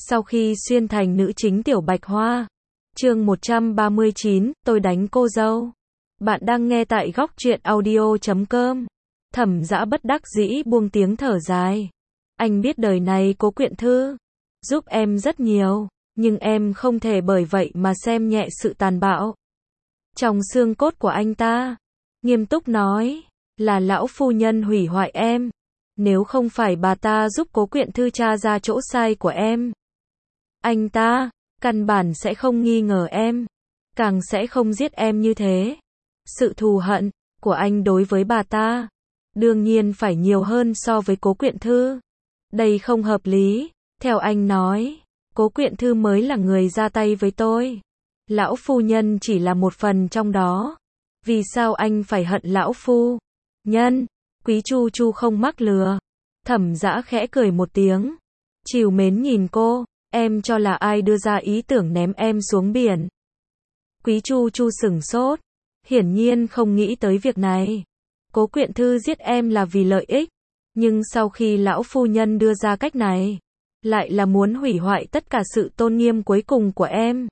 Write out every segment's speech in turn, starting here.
Sau khi xuyên thành nữ chính Tiểu Bạch Hoa. Chương 139, tôi đánh cô dâu. Bạn đang nghe tại góc truyện audio.com. Thẩm Dã bất đắc dĩ buông tiếng thở dài. Anh biết đời này Cố Quyện Thư giúp em rất nhiều, nhưng em không thể bởi vậy mà xem nhẹ sự tàn bạo trong xương cốt của anh ta. Nghiêm túc nói, là lão phu nhân hủy hoại em. Nếu không phải bà ta giúp Cố Quyện Thư tra ra chỗ sai của em, anh ta căn bản sẽ không nghi ngờ em, càng sẽ không giết em như thế. Sự thù hận của anh đối với bà ta đương nhiên phải nhiều hơn so với Cố Quyện Thư. Đây không hợp lý. Theo anh nói, Cố Quyện Thư mới là người ra tay với tôi. Lão phu nhân chỉ là một phần trong đó. Vì sao anh phải hận lão phu nhân? Quý Chu Chu không mắc lừa. Thẩm Dã khẽ cười một tiếng, trìu mến nhìn cô. Em cho là ai đưa ra ý tưởng ném em xuống biển? Quý Chu Chu sửng sốt, hiển nhiên không nghĩ tới việc này. Cố Quyện Thư giết em là vì lợi ích, nhưng sau khi lão phu nhân đưa ra cách này, lại là muốn hủy hoại tất cả sự tôn nghiêm cuối cùng của em.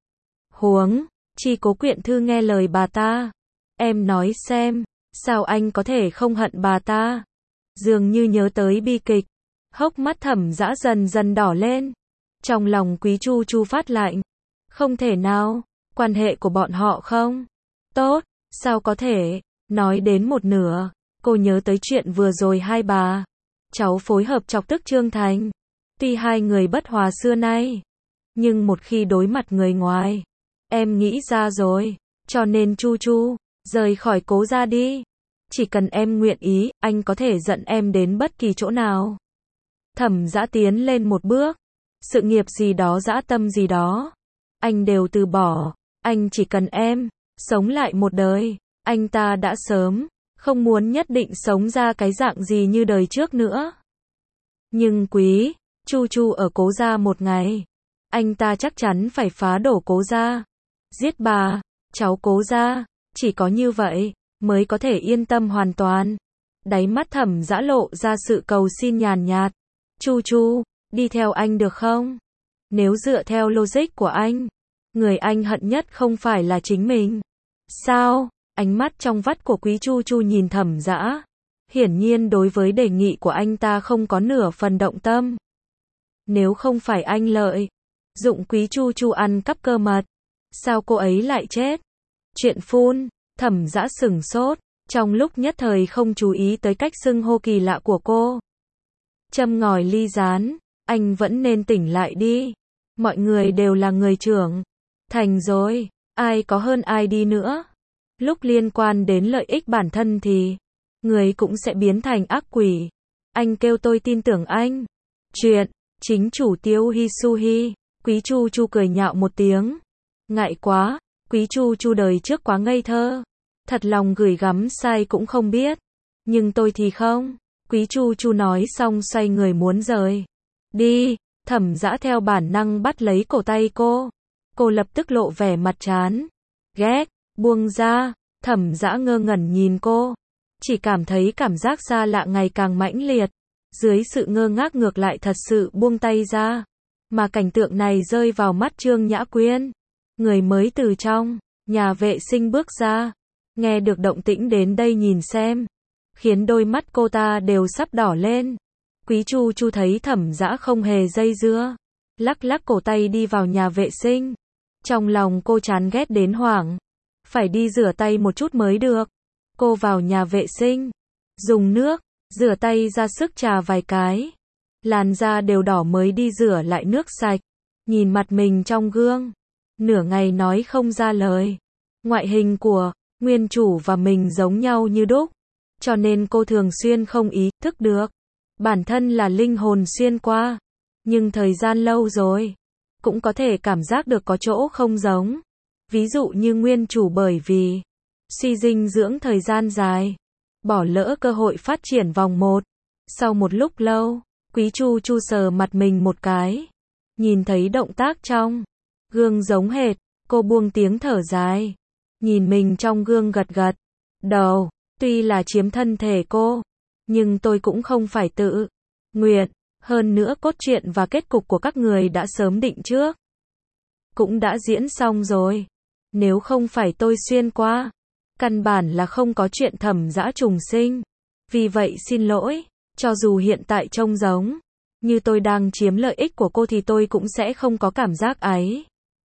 Huống chi Cố Quyện Thư nghe lời bà ta. Em nói xem, sao anh có thể không hận bà ta? Dường như nhớ tới bi kịch, hốc mắt Thẩm Dã dần dần đỏ lên. Trong lòng Quý Chu Chu phát lạnh. Không thể nào, quan hệ của bọn họ không tốt, sao có thể? Nói đến một nửa, cô nhớ tới chuyện vừa rồi hai bà cháu phối hợp chọc tức Trương Thành. Tuy hai người bất hòa xưa nay, nhưng một khi đối mặt người ngoài, em nghĩ ra rồi, cho nên Chu Chu, rời khỏi Cố gia đi. Chỉ cần em nguyện ý, anh có thể dẫn em đến bất kỳ chỗ nào. Thẩm Dã tiến lên một bước. Sự nghiệp gì đó, dã tâm gì đó, anh đều từ bỏ. Anh chỉ cần em sống lại một đời. Anh ta đã sớm không muốn nhất định sống ra cái dạng gì như đời trước nữa. Nhưng Quý Chu Chu ở Cố gia một ngày, anh ta chắc chắn phải phá đổ Cố gia, giết bà cháu Cố gia. Chỉ có như vậy mới có thể yên tâm hoàn toàn. Đáy mắt Thẩm Dã lộ ra sự cầu xin nhàn nhạt. Chu Chu, đi theo anh được không? Nếu dựa theo logic của anh, người anh hận nhất không phải là chính mình sao? Ánh mắt trong vắt của Quý Chu Chu nhìn Thẩm Dã, hiển nhiên đối với đề nghị của anh ta không có nửa phần động tâm. Nếu không phải anh lợi dụng Quý Chu Chu ăn cắp cơ mật, sao cô ấy lại chết? Chuyện phun. Thẩm Dã sửng sốt, trong lúc nhất thời không chú ý tới cách xưng hô kỳ lạ của cô. Châm ngòi ly rán, anh vẫn nên tỉnh lại đi. Mọi người đều là người trưởng thành rồi, ai có hơn ai đi nữa. Lúc liên quan đến lợi ích bản thân thì người cũng sẽ biến thành ác quỷ. Anh kêu tôi tin tưởng anh. Chuyện chính chủ Tiêu Hisuhi. Quý Chu Chu cười nhạo một tiếng. Ngại quá, Quý Chu Chu đời trước quá ngây thơ, thật lòng gửi gắm sai cũng không biết. Nhưng tôi thì không. Quý Chu Chu nói xong xoay người muốn rời đi. Thẩm Dã theo bản năng bắt lấy cổ tay cô. Cô lập tức lộ vẻ mặt chán ghét, buông ra. Thẩm Dã ngơ ngẩn nhìn cô, chỉ cảm thấy cảm giác xa lạ ngày càng mãnh liệt. Dưới sự ngơ ngác ngược lại thật sự buông tay ra. Mà cảnh tượng này rơi vào mắt Trương Nhã Quyên, người mới từ trong nhà vệ sinh bước ra, nghe được động tĩnh đến đây nhìn xem, khiến đôi mắt cô ta đều sắp đỏ lên. Quý Chu Chu thấy Thẩm Dã không hề dây dưa, lắc lắc cổ tay đi vào nhà vệ sinh. Trong lòng cô chán ghét đến hoảng, phải đi rửa tay một chút mới được. Cô vào nhà vệ sinh, dùng nước rửa tay ra sức chà vài cái, làn da đều đỏ mới đi rửa lại nước sạch. Nhìn mặt mình trong gương, nửa ngày nói không ra lời. Ngoại hình của nguyên chủ và mình giống nhau như đúc, cho nên cô thường xuyên không ý thức được bản thân là linh hồn xuyên qua. Nhưng thời gian lâu rồi, cũng có thể cảm giác được có chỗ không giống. Ví dụ như nguyên chủ bởi vì suy dinh dưỡng thời gian dài, bỏ lỡ cơ hội phát triển vòng 1. Sau một lúc lâu, Quý Chu Chu sờ mặt mình một cái, nhìn thấy động tác trong gương giống hệt, cô buông tiếng thở dài, nhìn mình trong gương gật gật đầu. Tuy là chiếm thân thể cô, nhưng tôi cũng không phải tự nguyện. Hơn nữa cốt truyện và kết cục của các người đã sớm định trước. Cũng đã diễn xong rồi. Nếu không phải tôi xuyên qua, căn bản là không có chuyện Thẩm Dã trùng sinh. Vì vậy xin lỗi, cho dù hiện tại trông giống như tôi đang chiếm lợi ích của cô thì tôi cũng sẽ không có cảm giác áy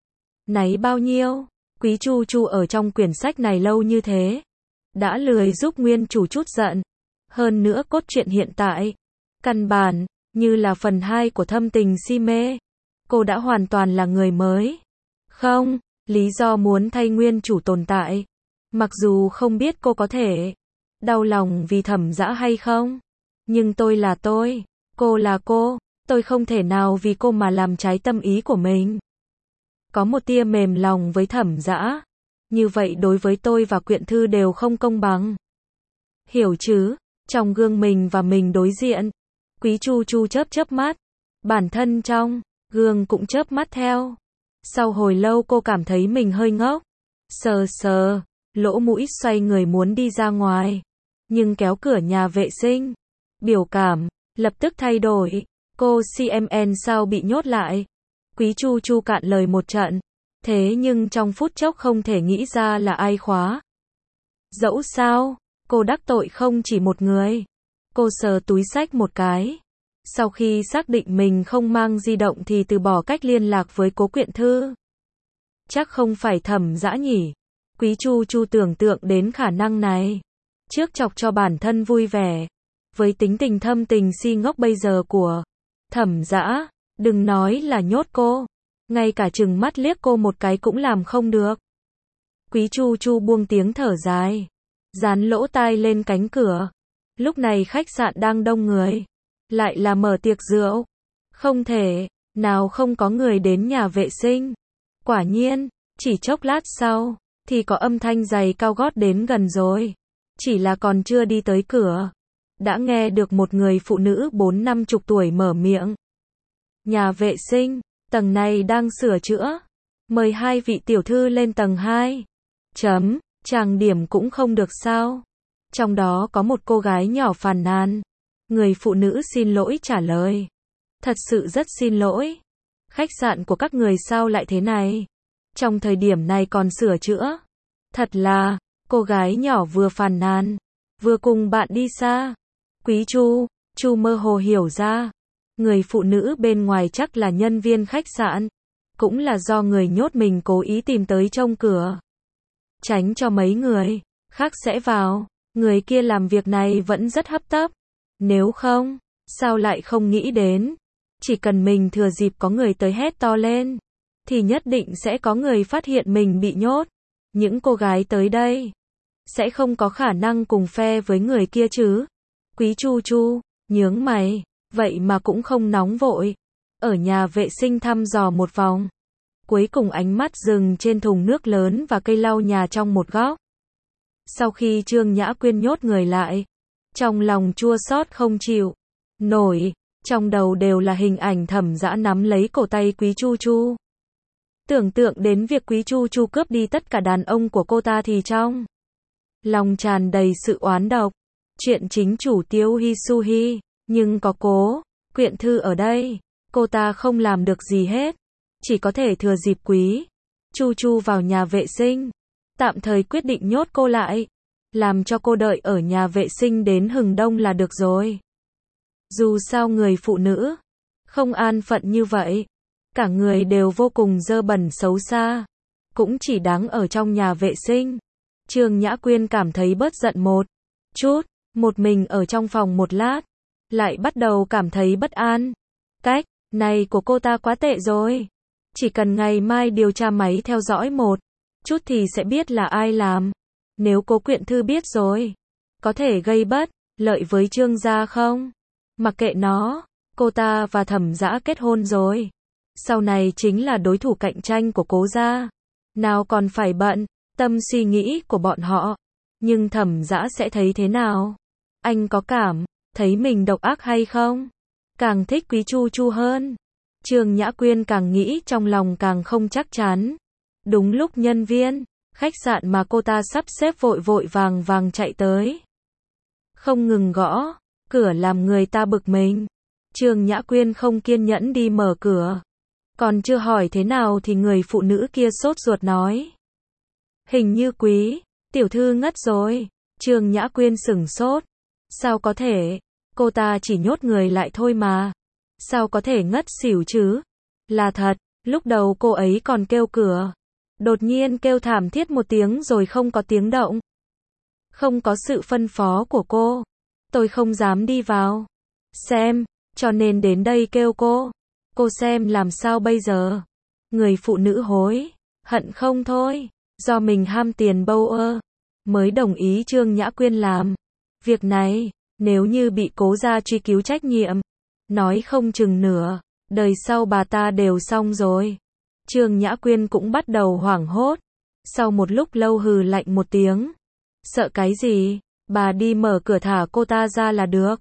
náy bao nhiêu. Quý Chu Chu ở trong quyển sách này lâu như thế, đã lười giúp nguyên chủ chút giận. Hơn nữa cốt truyện hiện tại, căn bản như là phần 2 của Thâm Tình Si Mê. Cô đã hoàn toàn là người mới. Không, lý do muốn thay nguyên chủ tồn tại. Mặc dù không biết cô có thể đau lòng vì Thẩm Dã hay không, nhưng tôi là tôi, cô là cô, tôi không thể nào vì cô mà làm trái tâm ý của mình. Có một tia mềm lòng với Thẩm Dã, như vậy đối với tôi và Quyện Thư đều không công bằng. Hiểu chứ? Trong gương mình và mình đối diện, Quý Chu Chu chớp chớp mắt, bản thân trong gương cũng chớp mắt theo. Sau hồi lâu cô cảm thấy mình hơi ngốc, sờ sờ lỗ mũi xoay người muốn đi ra ngoài, nhưng kéo cửa nhà vệ sinh, biểu cảm lập tức thay đổi. Cô CMN sao bị nhốt lại? Quý Chu Chu cạn lời một trận, thế nhưng trong phút chốc không thể nghĩ ra là ai khóa. Dẫu sao, cô đắc tội không chỉ một người. Cô sờ túi xách một cái. Sau khi xác định mình không mang di động thì từ bỏ cách liên lạc với Cố Quyện Thư. Chắc không phải Thẩm Dã nhỉ? Quý Chu Chu tưởng tượng đến khả năng này. Trước chọc cho bản thân vui vẻ. Với tính tình thâm tình si ngốc bây giờ của Thẩm Dã, đừng nói là nhốt cô, ngay cả chừng mắt liếc cô một cái cũng làm không được. Quý Chu Chu buông tiếng thở dài, dán lỗ tai lên cánh cửa. Lúc này khách sạn đang đông người, lại là mở tiệc rượu. Không thể nào không có người đến nhà vệ sinh. Quả nhiên, chỉ chốc lát sau, thì có âm thanh giày cao gót đến gần rồi. Chỉ là còn chưa đi tới cửa, đã nghe được một người phụ nữ 40-50 tuổi mở miệng. Nhà vệ sinh, tầng này đang sửa chữa. Mời 2 vị tiểu thư lên tầng 2. Trang điểm cũng không được sao? Trong đó có một cô gái nhỏ phàn nàn. Người phụ nữ xin lỗi trả lời. Thật sự rất xin lỗi. Khách sạn của các người sao lại thế này? Trong thời điểm này còn sửa chữa. Thật là, cô gái nhỏ vừa phàn nàn, vừa cùng bạn đi xa. Quý Chu mơ hồ hiểu ra. Người phụ nữ bên ngoài chắc là nhân viên khách sạn. Cũng là do người nhốt mình cố ý tìm tới trông cửa. Tránh cho mấy người khác sẽ vào. Người kia làm việc này vẫn rất hấp tấp. Nếu không, sao lại không nghĩ đến? Chỉ cần mình thừa dịp có người tới hét to lên, thì nhất định sẽ có người phát hiện mình bị nhốt. Những cô gái tới đây sẽ không có khả năng cùng phe với người kia chứ. Quý Chu nhướng mày, vậy mà cũng không nóng vội. Ở nhà vệ sinh thăm dò một vòng. Cuối cùng ánh mắt dừng trên thùng nước lớn và cây lau nhà trong một góc. Sau khi Trương Nhã Quyên nhốt người lại, trong lòng chua xót không chịu nổi, trong đầu đều là hình ảnh Thẩm Dã nắm lấy cổ tay Quý Chu. Tưởng tượng đến việc Quý Chu cướp đi tất cả đàn ông của cô ta thì trong lòng tràn đầy sự oán độc. Chuyện chính chủ Tiêu Hi Suhi, nhưng có Cố Quyện Thư ở đây, cô ta không làm được gì hết, chỉ có thể thừa dịp Quý Chu vào nhà vệ sinh, tạm thời quyết định nhốt cô lại, làm cho cô đợi ở nhà vệ sinh đến hừng đông là được rồi. Dù sao người phụ nữ không an phận như vậy, cả người đều vô cùng dơ bẩn xấu xa, cũng chỉ đáng ở trong nhà vệ sinh. Trương Nhã Quyên cảm thấy bớt giận một chút, một mình ở trong phòng một lát, lại bắt đầu cảm thấy bất an. Cách này của cô ta quá tệ rồi. Chỉ cần ngày mai điều tra máy theo dõi một chút thì sẽ biết là ai làm. Nếu Cố Quyện Thư biết rồi, có thể gây bất lợi với Trương gia không? Mặc kệ nó, cô ta và Thẩm Dã kết hôn rồi. Sau này chính là đối thủ cạnh tranh của Cố gia. Nào còn phải bận tâm suy nghĩ của bọn họ. Nhưng Thẩm Dã sẽ thấy thế nào? Anh có cảm thấy mình độc ác hay không? Càng thích Quý Chu hơn. Trương Nhã Quyên càng nghĩ trong lòng càng không chắc chắn. Đúng lúc nhân viên khách sạn mà cô ta sắp xếp vội vàng chạy tới, không ngừng gõ cửa làm người ta bực mình. Trương Nhã Quyên không kiên nhẫn đi mở cửa. Còn chưa hỏi thế nào thì người phụ nữ kia sốt ruột nói. Hình như Quý tiểu thư ngất rồi. Trương Nhã Quyên sửng sốt. Sao có thể? Cô ta chỉ nhốt người lại thôi mà. Sao có thể ngất xỉu chứ? Là thật, lúc đầu cô ấy còn kêu cửa. Đột nhiên kêu thảm thiết một tiếng rồi không có tiếng động. Không có sự phân phó của cô. Tôi không dám đi vào xem, cho nên đến đây kêu cô. Cô xem làm sao bây giờ? Người phụ nữ hối hận không thôi. Do mình ham tiền bâu ơ, mới đồng ý Trương Nhã Quyên làm việc này. Nếu như bị cố gia truy cứu trách nhiệm, nói không chừng nửa đời sau bà ta đều xong rồi. Trương Nhã Quyên cũng bắt đầu hoảng hốt. Sau một lúc lâu hừ lạnh một tiếng. Sợ cái gì? Bà đi mở cửa thả cô ta ra là được.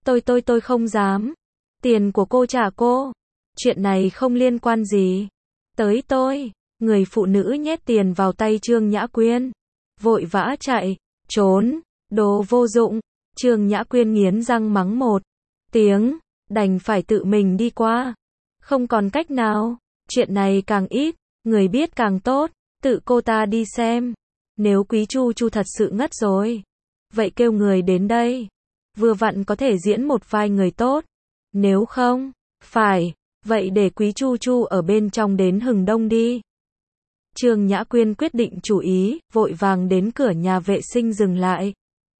Tôi không dám. Tiền của cô trả cô. Chuyện này không liên quan gì tới tôi. Người phụ nữ nhét tiền vào tay Trương Nhã Quyên. Vội vã chạy, trốn, đồ vô dụng. Trương Nhã Quyên nghiến răng mắng một tiếng, đành phải tự mình đi qua. Không còn cách nào, chuyện này càng ít, người biết càng tốt, tự cô ta đi xem. Nếu Quý Chu Chu thật sự ngất rồi, vậy kêu người đến đây. Vừa vặn có thể diễn một vai người tốt. Nếu không, phải, vậy để Quý Chu Chu ở bên trong đến hừng đông đi. Trương Nhã Quyên quyết định chủ ý, vội vàng đến cửa nhà vệ sinh dừng lại.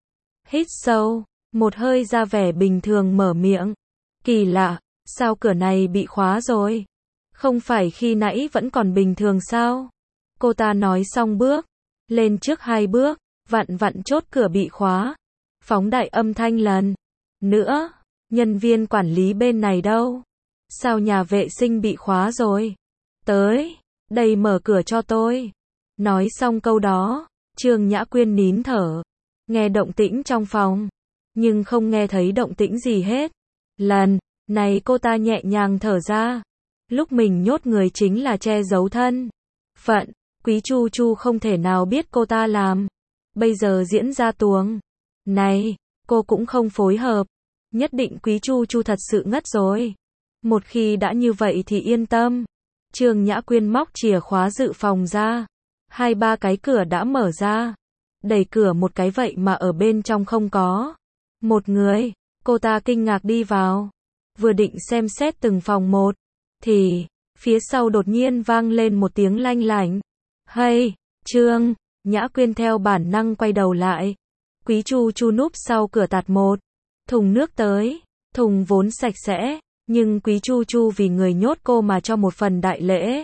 Hít sâu, một hơi ra vẻ bình thường mở miệng. Kỳ lạ, sao cửa này bị khóa rồi? Không phải khi nãy vẫn còn bình thường sao? Cô ta nói xong bước lên trước 2 bước, vặn vặn chốt cửa bị khóa. Phóng đại âm thanh lần nữa. Nhân viên quản lý bên này đâu? Sao nhà vệ sinh bị khóa rồi? Tới đây mở cửa cho tôi. Nói xong câu đó, Trương Nhã Quyên nín thở. Nghe động tĩnh trong phòng, nhưng không nghe thấy động tĩnh gì hết. Lần này cô ta nhẹ nhàng thở ra. Lúc mình nhốt người chính là che giấu thân phận. Quý Chu Chu không thể nào biết cô ta làm. Bây giờ diễn ra tuồng này, cô cũng không phối hợp. Nhất định Quý Chu Chu thật sự ngất rồi. Một khi đã như vậy thì yên tâm. Trương Nhã Quyên móc chìa khóa dự phòng ra. 2-3 cái cửa đã mở ra. Đẩy cửa một cái vậy mà ở bên trong không có một người. Cô ta kinh ngạc đi vào. Vừa định xem xét từng phòng một, thì phía sau đột nhiên vang lên một tiếng lanh lảnh. Hay, Trương Nhã Quyên theo bản năng quay đầu lại. Quý Chu Chu núp sau cửa tạt một thùng nước tới. Thùng vốn sạch sẽ, nhưng Quý Chu Chu vì người nhốt cô mà cho một phần đại lễ.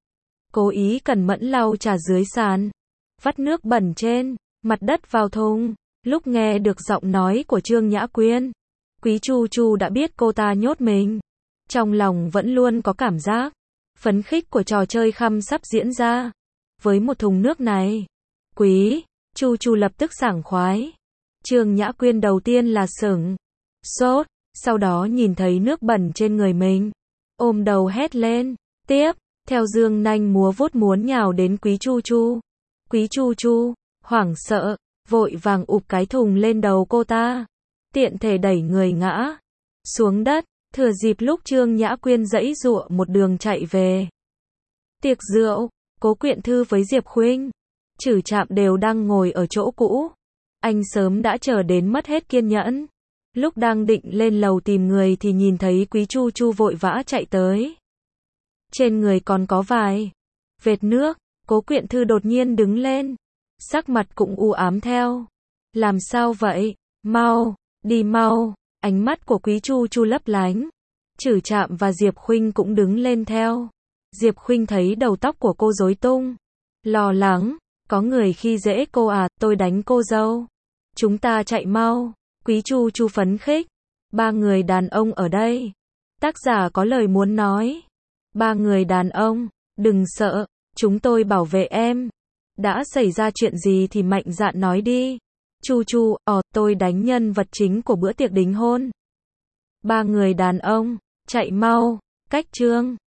Cố ý cẩn mẫn lau trà dưới sàn, vắt nước bẩn trên mặt đất vào thùng. Lúc nghe được giọng nói của Trương Nhã Quyên, Quý Chu Chu đã biết cô ta nhốt mình. Trong lòng vẫn luôn có cảm giác phấn khích của trò chơi khăm sắp diễn ra. Với một thùng nước này, Quý Chu Chu lập tức sảng khoái. Trương Nhã Quyên đầu tiên là sửng sốt, sau đó nhìn thấy nước bẩn trên người mình, ôm đầu hét lên. Tiếp theo dương nanh múa vuốt muốn nhào đến Quý Chu Chu. Quý Chu Chu hoảng sợ, vội vàng ụp cái thùng lên đầu cô ta, tiện thể đẩy người ngã xuống đất. Thừa dịp lúc Trương Nhã Quyên giãy giụa một đường chạy về tiệc rượu, Cố Quyện Thư với Diệp Khuynh, Trử Trạm đều đang ngồi ở chỗ cũ. Anh sớm đã chờ đến mất hết kiên nhẫn. Lúc đang định lên lầu tìm người thì nhìn thấy Quý Chu Chu vội vã chạy tới. Trên người còn có vài vệt nước. Cố Quyện Thư đột nhiên đứng lên, sắc mặt cũng u ám theo. Làm sao vậy? Mau, đi mau. Ánh mắt của Quý Chu Chu lấp lánh. Trử Trạm và Diệp Khuynh cũng đứng lên theo. Diệp Khuynh thấy đầu tóc của cô rối tung, lo lắng. Có người khi dễ cô à? Tôi đánh cô dâu. Chúng ta chạy mau. Quý Chu Chu phấn khích. 3 người đàn ông ở đây. Tác giả có lời muốn nói. 3 người đàn ông, đừng sợ, chúng tôi bảo vệ em. Đã xảy ra chuyện gì thì mạnh dạn nói đi. Chu Chu, tôi đánh nhân vật chính của bữa tiệc đính hôn. 3 người đàn ông, chạy mau. Cách Trương